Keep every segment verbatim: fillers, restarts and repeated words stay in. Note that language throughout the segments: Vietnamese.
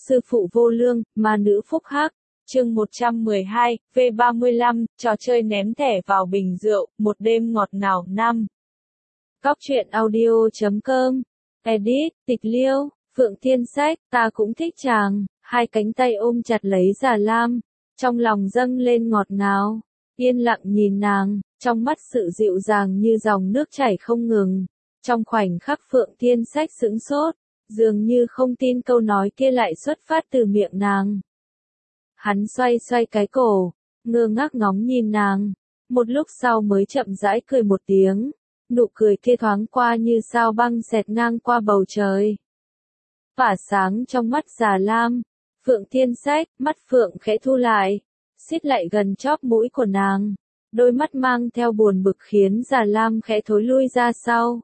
sư phụ vô lương, ma nữ phúc hắc. Chương một trăm mười hai, V ba mươi lăm, trò chơi ném thẻ vào bình rượu, một đêm ngọt ngào năm. Cóc truyện audio chấm com. Edit, Tịch Liêu, Phượng Thiên Sách, ta cũng thích chàng, hai cánh tay ôm chặt lấy Già Lam, trong lòng dâng lên ngọt ngào, yên lặng nhìn nàng, trong mắt sự dịu dàng như dòng nước chảy không ngừng. Trong khoảnh khắc Phượng Thiên Sách sững sốt, dường như không tin câu nói kia lại xuất phát từ miệng nàng. Hắn xoay xoay cái cổ, ngơ ngác ngóng nhìn nàng, một lúc sau mới chậm rãi cười một tiếng, nụ cười kia thoáng qua như sao băng xẹt ngang qua bầu trời. Phả sáng trong mắt Già Lam, Phượng Thiên Sách, mắt Phượng khẽ thu lại, xít lại gần chóp mũi của nàng, đôi mắt mang theo buồn bực khiến Già Lam khẽ thối lui ra sau.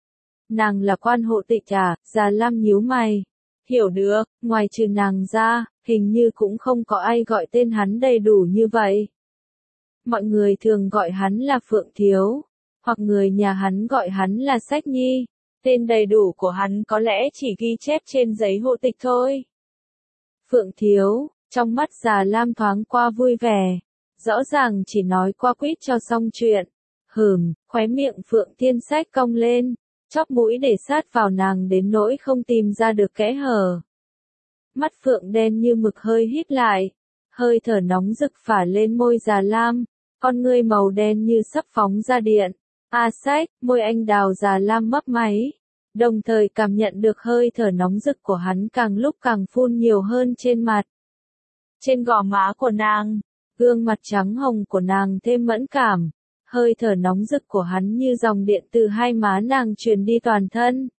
Nàng là quan hộ tịch à? Già Lam nhíu mày. Hiểu được, ngoài trừ nàng ra, hình như cũng không có ai gọi tên hắn đầy đủ như vậy. Mọi người thường gọi hắn là Phượng Thiếu, hoặc người nhà hắn gọi hắn là Sách Nhi. Tên đầy đủ của hắn có lẽ chỉ ghi chép trên giấy hộ tịch thôi. Phượng Thiếu, trong mắt Già Lam thoáng qua vui vẻ, rõ ràng chỉ nói qua quýt cho xong chuyện. Hừm, khóe miệng Phượng Thiên Sách cong lên, chóp mũi để sát vào nàng đến nỗi không tìm ra được kẽ hở. Mắt Phượng đen như mực hơi híp lại, hơi thở nóng rực phả lên môi Già Lam, con ngươi màu đen như sắp phóng ra điện. A Sách, môi anh đào Già Lam mấp máy, đồng thời cảm nhận được hơi thở nóng rực của hắn càng lúc càng phun nhiều hơn trên mặt. Trên gò má của nàng, gương mặt trắng hồng của nàng thêm mẫn cảm. Hơi thở nóng rực của hắn như dòng điện từ hai má nàng truyền đi toàn thân.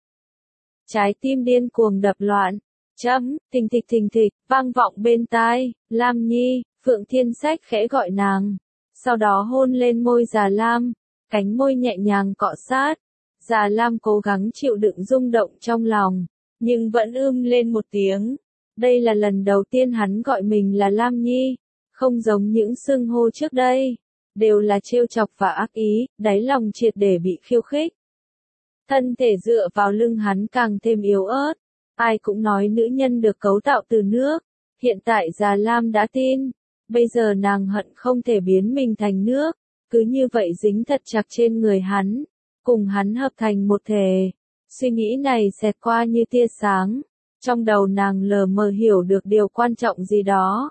Trái tim điên cuồng đập loạn, chấm, thình thịch thình thịch, vang vọng bên tai. Lam Nhi, Phượng Thiên Sách khẽ gọi nàng, sau đó hôn lên môi Già Lam, cánh môi nhẹ nhàng cọ sát. Già Lam cố gắng chịu đựng rung động trong lòng, nhưng vẫn ưm lên một tiếng. Đây là lần đầu tiên hắn gọi mình là Lam Nhi, không giống những xưng hô trước đây. Đều là trêu chọc và ác ý, đáy lòng triệt để bị khiêu khích. Thân thể dựa vào lưng hắn càng thêm yếu ớt. Ai cũng nói nữ nhân được cấu tạo từ nước. Hiện tại Già Lam đã tin. Bây giờ nàng hận không thể biến mình thành nước. Cứ như vậy dính thật chặt trên người hắn. Cùng hắn hợp thành một thể. Suy nghĩ này xẹt qua như tia sáng. Trong đầu nàng lờ mờ hiểu được điều quan trọng gì đó.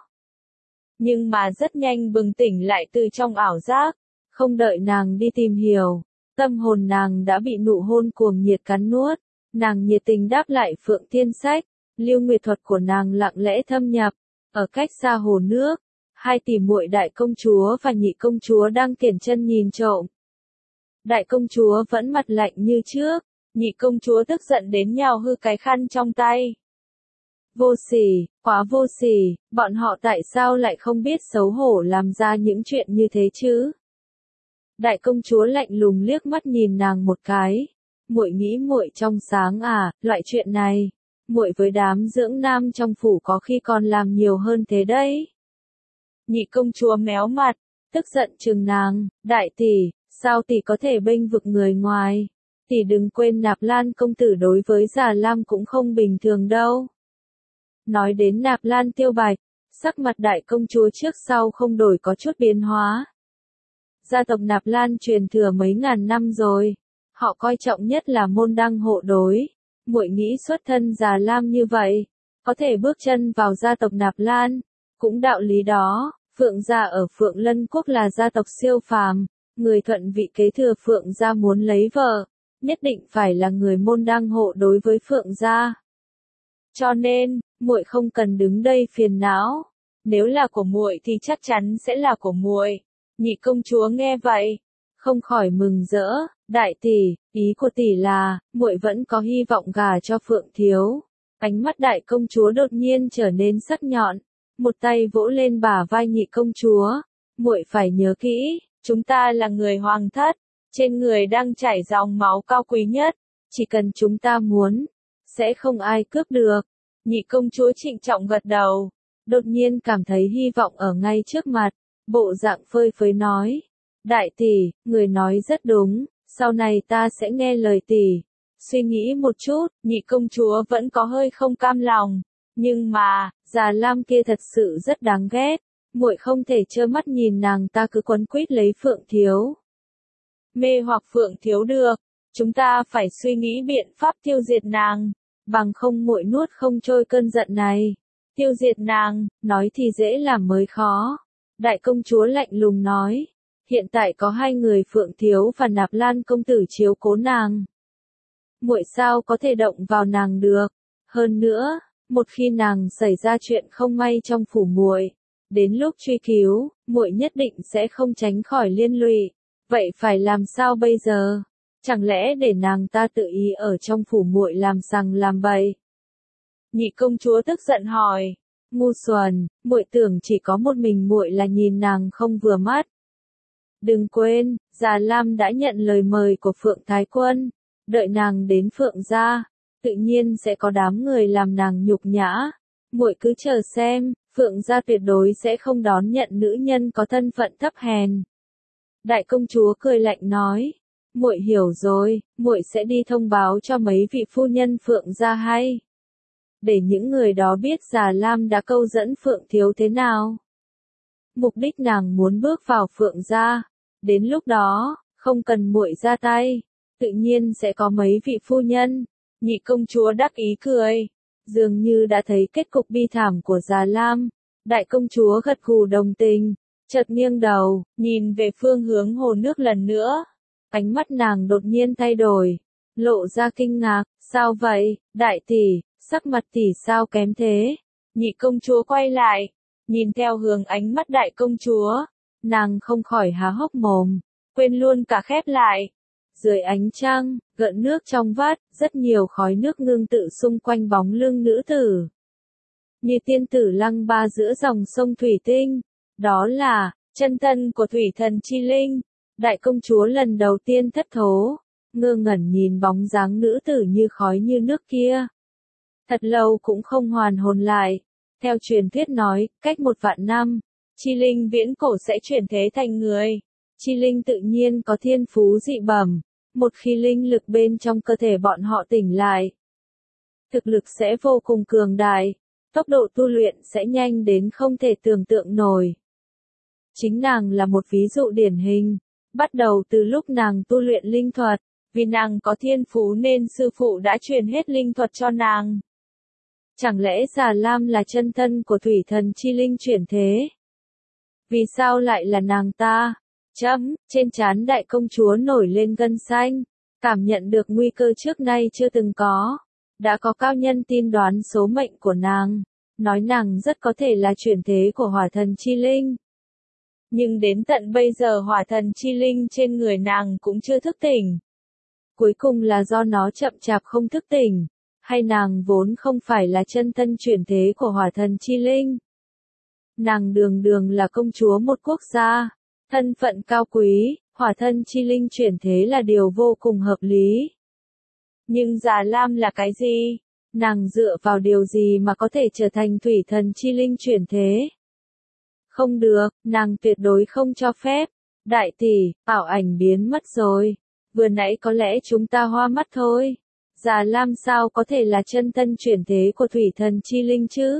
Nhưng mà rất nhanh bừng tỉnh lại từ trong ảo giác, không đợi nàng đi tìm hiểu, tâm hồn nàng đã bị nụ hôn cuồng nhiệt cắn nuốt, nàng nhiệt tình đáp lại Phượng Thiên Sách, lưu nguyệt thuật của nàng lặng lẽ thâm nhập, ở cách xa hồ nước, hai tỷ muội đại công chúa và nhị công chúa đang kiểng chân nhìn trộm. Đại công chúa vẫn mặt lạnh như trước, nhị công chúa tức giận đến nhào hư cái khăn trong tay. Vô sỉ, quá vô sỉ, bọn họ tại sao lại không biết xấu hổ làm ra những chuyện như thế chứ? Đại công chúa lạnh lùng liếc mắt nhìn nàng một cái. Muội nghĩ muội trong sáng à, loại chuyện này, muội với đám dưỡng nam trong phủ có khi còn làm nhiều hơn thế đấy. Nhị công chúa méo mặt, tức giận trừng nàng, đại tỷ, sao tỷ có thể bênh vực người ngoài? Tỷ đừng quên Nạp Lan công tử đối với Già Lam cũng không bình thường đâu. Nói đến Nạp Lan Tiêu Bạch, sắc mặt đại công chúa trước sau không đổi có chút biến hóa. Gia tộc Nạp Lan truyền thừa mấy ngàn năm rồi, họ coi trọng nhất là môn đăng hộ đối. Muội nghĩ xuất thân Già Lam như vậy, có thể bước chân vào gia tộc Nạp Lan, cũng đạo lý đó. Phượng gia ở Phượng Lân Quốc là gia tộc siêu phàm, người thuận vị kế thừa Phượng gia muốn lấy vợ, nhất định phải là người môn đăng hộ đối với Phượng gia. Cho nên, muội không cần đứng đây phiền não, nếu là của muội thì chắc chắn sẽ là của muội. Nhị công chúa nghe vậy, không khỏi mừng rỡ, đại tỷ, ý của tỷ là, muội vẫn có hy vọng gả cho Phượng Thiếu. Ánh mắt đại công chúa đột nhiên trở nên sắc nhọn, một tay vỗ lên bả vai nhị công chúa, muội phải nhớ kỹ, chúng ta là người hoàng thất, trên người đang chảy dòng máu cao quý nhất, chỉ cần chúng ta muốn, sẽ không ai cướp được. Nhị công chúa trịnh trọng gật đầu, đột nhiên cảm thấy hy vọng ở ngay trước mặt, bộ dạng phơi phới nói, đại tỷ, người nói rất đúng, sau này ta sẽ nghe lời tỷ. Suy nghĩ một chút, nhị công chúa vẫn có hơi không cam lòng, Nhưng mà, Già Lam kia thật sự rất đáng ghét, muội không thể trơ mắt nhìn nàng ta cứ quấn quýt lấy Phượng Thiếu. Mê hoặc Phượng Thiếu được, chúng ta phải suy nghĩ biện pháp tiêu diệt nàng, bằng không muội nuốt không trôi cơn giận này. Tiêu diệt nàng, nói thì dễ làm mới khó. Đại công chúa lạnh lùng nói, hiện tại có hai người Phượng Thiếu và Nạp Lan công tử chiếu cố nàng. Muội sao có thể động vào nàng được? Hơn nữa, một khi nàng xảy ra chuyện không may trong phủ muội, đến lúc truy cứu, muội nhất định sẽ không tránh khỏi liên lụy. Vậy phải làm sao bây giờ? Chẳng lẽ để nàng ta tự ý ở trong phủ muội làm sằng làm bậy? Nhị công chúa tức giận hỏi, ngu xuẩn, muội tưởng chỉ có một mình muội là nhìn nàng không vừa mắt. Đừng quên, Già Lam đã nhận lời mời của Phượng Thái Quân, đợi nàng đến Phượng gia, tự nhiên sẽ có đám người làm nàng nhục nhã. Muội cứ chờ xem, Phượng gia tuyệt đối sẽ không đón nhận nữ nhân có thân phận thấp hèn. Đại công chúa cười lạnh nói, muội hiểu rồi, muội sẽ đi thông báo cho mấy vị phu nhân Phượng gia hay, để những người đó biết Già Lam đã câu dẫn Phượng Thiếu thế nào. Mục đích nàng muốn bước vào Phượng gia, đến lúc đó, không cần muội ra tay, tự nhiên sẽ có mấy vị phu nhân. Nhị công chúa đắc ý cười, dường như đã thấy kết cục bi thảm của Già Lam. Đại công chúa gật gù đồng tình, chợt nghiêng đầu, nhìn về phương hướng hồ nước lần nữa. Ánh mắt nàng đột nhiên thay đổi, lộ ra kinh ngạc, sao vậy, đại tỷ, sắc mặt tỷ sao kém thế? Nhị công chúa quay lại, nhìn theo hướng ánh mắt đại công chúa, nàng không khỏi há hốc mồm, quên luôn cả khép lại. Dưới ánh trăng, gợn nước trong vắt, rất nhiều khói nước ngưng tự xung quanh bóng lưng nữ tử. Như tiên tử lăng ba giữa dòng sông Thủy Tinh, đó là, chân thân của Thủy Thần Chi Linh. Đại công chúa lần đầu tiên thất thố, ngơ ngẩn nhìn bóng dáng nữ tử như khói như nước kia. Thật lâu cũng không hoàn hồn lại. Theo truyền thuyết nói, cách một vạn năm, Chi Linh viễn cổ sẽ chuyển thế thành người. Chi Linh tự nhiên có thiên phú dị bẩm, một khi linh lực bên trong cơ thể bọn họ tỉnh lại, thực lực sẽ vô cùng cường đại, tốc độ tu luyện sẽ nhanh đến không thể tưởng tượng nổi. Chính nàng là một ví dụ điển hình, bắt đầu từ lúc nàng tu luyện linh thuật, vì nàng có thiên phú nên sư phụ đã truyền hết linh thuật cho nàng. Chẳng lẽ Già Lam là chân thân của Thủy Thần Chi Linh chuyển thế? Vì sao lại là nàng ta? Chấm, trên trán đại công chúa nổi lên gân xanh, cảm nhận được nguy cơ trước nay chưa từng có. Đã có cao nhân tin đoán số mệnh của nàng, nói nàng rất có thể là chuyển thế của Hỏa Thần Chi Linh. Nhưng đến tận bây giờ Hỏa Thần Chi Linh trên người nàng cũng chưa thức tỉnh. Cuối cùng là do nó chậm chạp không thức tỉnh, hay nàng vốn không phải là chân thân chuyển thế của Hỏa Thần Chi Linh. Nàng đường đường là công chúa một quốc gia, thân phận cao quý, Hỏa Thần Chi Linh chuyển thế là điều vô cùng hợp lý. Nhưng Già Lam là cái gì? Nàng dựa vào điều gì mà có thể trở thành Thủy Thần Chi Linh chuyển thế? Không được, nàng tuyệt đối không cho phép. Đại tỷ, ảo ảnh biến mất rồi. Vừa nãy có lẽ chúng ta hoa mắt thôi. Già Lam sao có thể là chân thân chuyển thế của Thủy Thần Chi Linh chứ?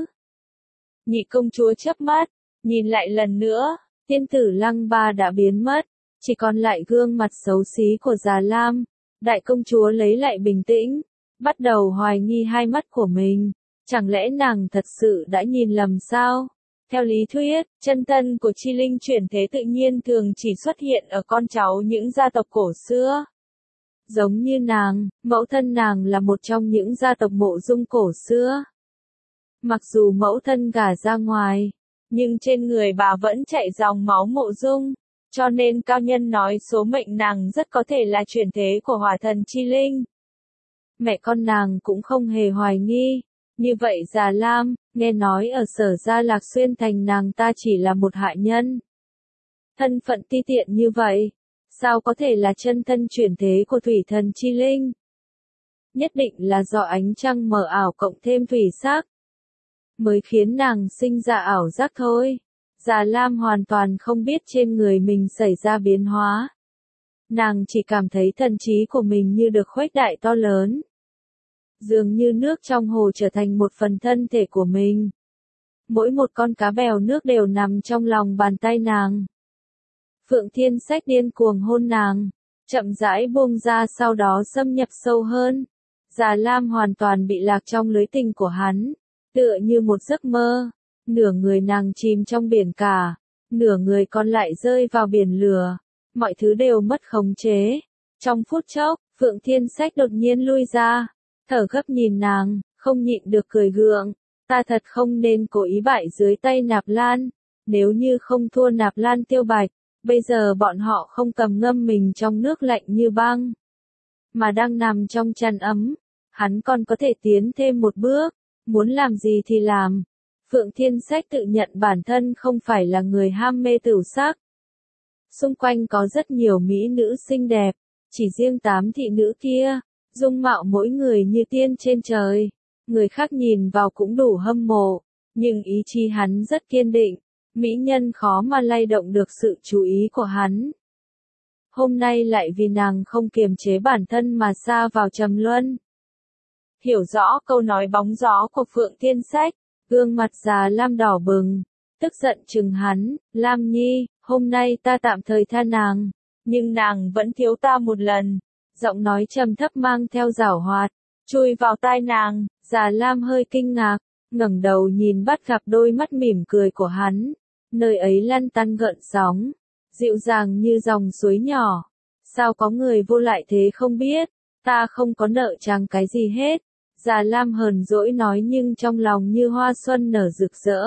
Nhị công chúa chớp mắt, nhìn lại lần nữa, tiên tử Lăng Ba đã biến mất, chỉ còn lại gương mặt xấu xí của Già Lam. Đại công chúa lấy lại bình tĩnh, bắt đầu hoài nghi hai mắt của mình. Chẳng lẽ nàng thật sự đã nhìn lầm sao? Theo lý thuyết, chân thân của Chi Linh chuyển thế tự nhiên thường chỉ xuất hiện ở con cháu những gia tộc cổ xưa. Giống như nàng, mẫu thân nàng là một trong những gia tộc mộ dung cổ xưa. Mặc dù mẫu thân gả ra ngoài, nhưng trên người bà vẫn chảy dòng máu mộ dung, cho nên cao nhân nói số mệnh nàng rất có thể là chuyển thế của Hỏa Thần Chi Linh. Mẹ con nàng cũng không hề hoài nghi. Như vậy Già Lam, nghe nói ở Sở Gia Lạc Xuyên Thành nàng ta chỉ là một hạ nhân. Thân phận ti tiện như vậy, sao có thể là chân thân chuyển thế của Thủy Thần Chi Linh? Nhất định là do ánh trăng mờ ảo cộng thêm thủy sắc, mới khiến nàng sinh ra ảo giác thôi. Già Lam hoàn toàn không biết trên người mình xảy ra biến hóa. Nàng chỉ cảm thấy thần trí của mình như được khuếch đại to lớn. dường như nước trong hồ trở thành một phần thân thể của mình. Mỗi một con cá bèo nước đều nằm trong lòng bàn tay nàng. Phượng Thiên Sách điên cuồng hôn nàng, chậm rãi buông ra sau đó xâm nhập sâu hơn. Già Lam hoàn toàn bị lạc trong lưới tình của hắn, tựa như một giấc mơ, nửa người nàng chìm trong biển cả, nửa người còn lại rơi vào biển lửa, mọi thứ đều mất khống chế. Trong phút chốc, Phượng Thiên Sách đột nhiên lui ra, thở gấp nhìn nàng, không nhịn được cười gượng, ta thật không nên cố ý bại dưới tay Nạp Lan, nếu như không thua Nạp Lan Tiêu Bạch, bây giờ bọn họ không cầm ngâm mình trong nước lạnh như băng, mà đang nằm trong chăn ấm, hắn còn có thể tiến thêm một bước, muốn làm gì thì làm. Phượng Thiên Sách tự nhận bản thân không phải là người ham mê tửu sắc. Xung quanh có rất nhiều mỹ nữ xinh đẹp, chỉ riêng tám thị nữ kia, dung mạo mỗi người như tiên trên trời, người khác nhìn vào cũng đủ hâm mộ, nhưng ý chí hắn rất kiên định, mỹ nhân khó mà lay động được sự chú ý của hắn. Hôm nay lại vì nàng không kiềm chế bản thân mà sa vào trầm luân. Hiểu rõ câu nói bóng gió của Phượng Thiên Sách, gương mặt già Lam đỏ bừng, tức giận chừng hắn, Lam Nhi, hôm nay ta tạm thời tha nàng, nhưng nàng vẫn thiếu ta một lần. Giọng nói trầm thấp mang theo giảo hoạt, chui vào tai nàng, già Lam hơi kinh ngạc, ngẩng đầu nhìn bắt gặp đôi mắt mỉm cười của hắn, nơi ấy lăn tăn gợn sóng, dịu dàng như dòng suối nhỏ. Sao có người vô lại thế không biết, ta không có nợ chàng cái gì hết. Già Lam hờn dỗi nói nhưng trong lòng như hoa xuân nở rực rỡ.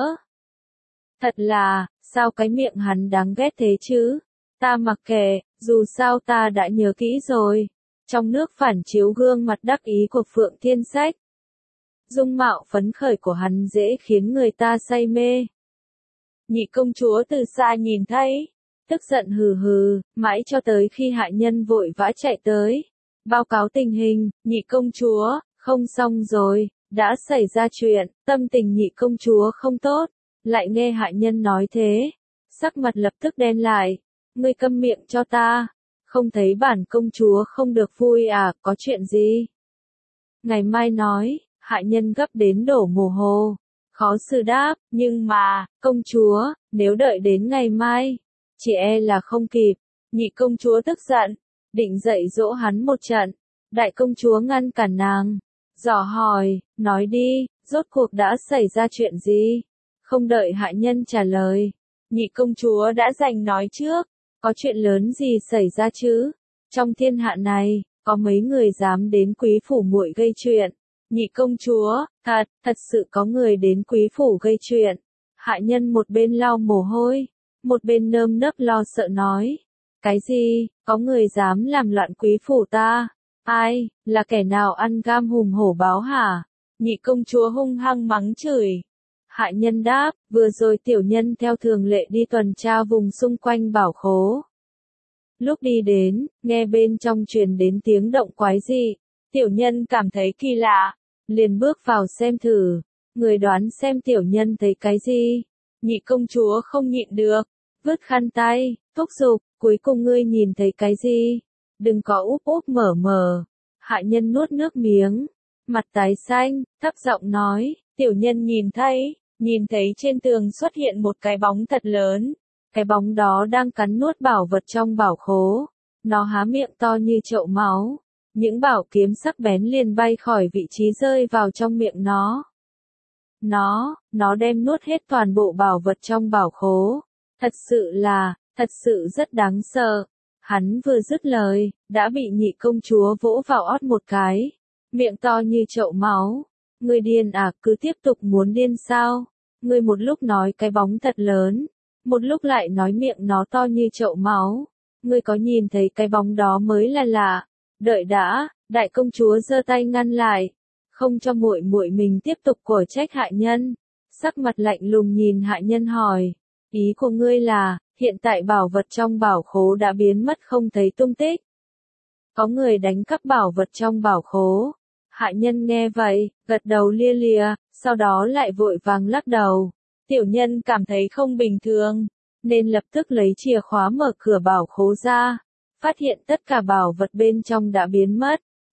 Thật là, sao cái miệng hắn đáng ghét thế chứ? Ta mặc kệ, dù sao ta đã nhớ kỹ rồi. Trong nước phản chiếu gương mặt đắc ý của Phượng Thiên Sách. Dung mạo phấn khởi của hắn dễ khiến người ta say mê. Nhị công chúa từ xa nhìn thấy, tức giận hừ hừ, mãi cho tới khi hạ nhân vội vã chạy tới. Báo cáo tình hình, nhị công chúa, không xong rồi, đã xảy ra chuyện, tâm tình nhị công chúa không tốt, lại nghe hạ nhân nói thế, sắc mặt lập tức đen lại, ngươi câm miệng cho ta, không thấy bản công chúa không được vui à, có chuyện gì? Ngày mai nói, hạ nhân gấp đến đổ mồ hôi, khó xử đáp, nhưng mà, công chúa, nếu đợi đến ngày mai, chỉ e là không kịp. Nhị công chúa tức giận, định dạy dỗ hắn một trận, đại công chúa ngăn cản nàng, dò hỏi, nói đi, rốt cuộc đã xảy ra chuyện gì? Không đợi hạ nhân trả lời, nhị công chúa đã giành nói trước, có chuyện lớn gì xảy ra chứ? Trong thiên hạ này, có mấy người dám đến quý phủ muội gây chuyện? Nhị công chúa, thật, thật sự có người đến quý phủ gây chuyện. Hạ nhân một bên lau mồ hôi, một bên nơm nớp lo sợ nói, cái gì, có người dám làm loạn quý phủ ta? Ai, là kẻ nào ăn gam hùm hổ báo hả? Nhị công chúa hung hăng mắng chửi. Hạ nhân đáp, vừa rồi tiểu nhân theo thường lệ đi tuần tra vùng xung quanh bảo khố. Lúc đi đến, nghe bên trong truyền đến tiếng động quái dị, tiểu nhân cảm thấy kỳ lạ, liền bước vào xem thử, người đoán xem tiểu nhân thấy cái gì? Nhị công chúa không nhịn được, vứt khăn tay, thúc giục, cuối cùng ngươi nhìn thấy cái gì? Đừng có úp úp mở mở. Hạ nhân nuốt nước miếng, mặt tái xanh, thấp giọng nói, tiểu nhân nhìn thấy, nhìn thấy trên tường xuất hiện một cái bóng thật lớn. Cái bóng đó đang cắn nuốt bảo vật trong bảo khố. Nó há miệng to như chậu máu. Những bảo kiếm sắc bén liền bay khỏi vị trí rơi vào trong miệng nó. Nó, nó đem nuốt hết toàn bộ bảo vật trong bảo khố. Thật sự là, thật sự rất đáng sợ. Hắn vừa dứt lời, đã bị nhị công chúa vỗ vào ót một cái. Miệng to như chậu máu. Ngươi điên à, cứ tiếp tục muốn điên sao? Ngươi một lúc nói cái bóng thật lớn, một lúc lại nói miệng nó to như chậu máu. Ngươi có nhìn thấy cái bóng đó mới là lạ. Đợi đã, đại công chúa giơ tay ngăn lại, không cho muội muội mình tiếp tục cổ trách hạ nhân. Sắc mặt lạnh lùng nhìn hạ nhân hỏi, ý của ngươi là, hiện tại bảo vật trong bảo khố đã biến mất không thấy tung tích. Có người đánh cắp bảo vật trong bảo khố. Hạ nhân nghe vậy, gật đầu lia lịa, sau đó lại vội vàng lắc đầu. Tiểu nhân cảm thấy không bình thường, nên lập tức lấy chìa khóa mở cửa bảo khố ra. Phát hiện tất cả bảo vật bên trong đã biến mất.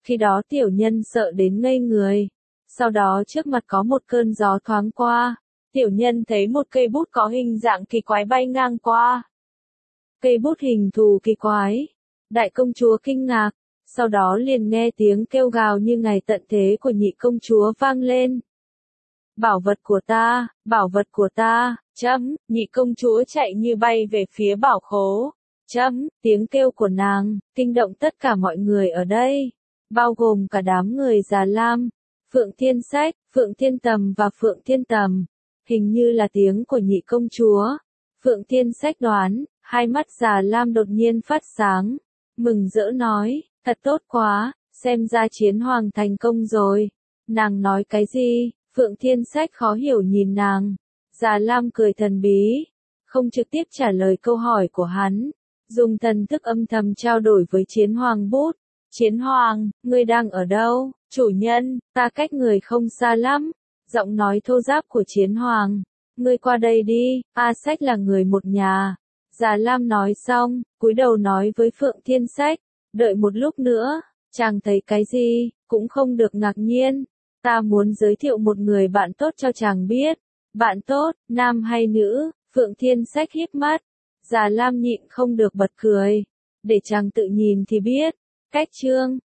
Khi đó tiểu nhân sợ đến ngây người. Sau đó trước mặt có một cơn gió thoáng qua. Tiểu nhân thấy một cây bút có hình dạng kỳ quái bay ngang qua. Cây bút hình thù kỳ quái. Đại công chúa kinh ngạc. Sau đó liền nghe tiếng kêu gào như ngày tận thế của nhị công chúa vang lên. Bảo vật của ta, bảo vật của ta, chấm, nhị công chúa chạy như bay về phía bảo khố. Chấm, tiếng kêu của nàng, kinh động tất cả mọi người ở đây, bao gồm cả đám người Già Lam, Phượng Thiên Sách, Phượng Thiên Tầm và Phượng Thiên Tầm. Hình như là tiếng của nhị công chúa. Phượng Thiên Sách đoán, hai mắt Già Lam đột nhiên phát sáng, mừng rỡ nói, thật tốt quá, xem ra chiến hoàng thành công rồi. Nàng nói cái gì? Phượng Thiên Sách khó hiểu nhìn nàng. Già Lam cười thần bí, không trực tiếp trả lời câu hỏi của hắn, dùng thần thức âm thầm trao đổi với chiến hoàng bút. Chiến hoàng, ngươi đang ở đâu? Chủ nhân, ta cách người không xa lắm. Giọng nói thô ráp của chiến hoàng. Ngươi qua đây đi, A Sách là người một nhà. Già Lam nói xong, cúi đầu nói với Phượng Thiên Sách, đợi một lúc nữa, chàng thấy cái gì, cũng không được ngạc nhiên. Ta muốn giới thiệu một người bạn tốt cho chàng biết. Bạn tốt, nam hay nữ? Phượng Thiên Sách híp mắt. Già Lam nhịn không được bật cười. Để chàng tự nhìn thì biết. Cách chương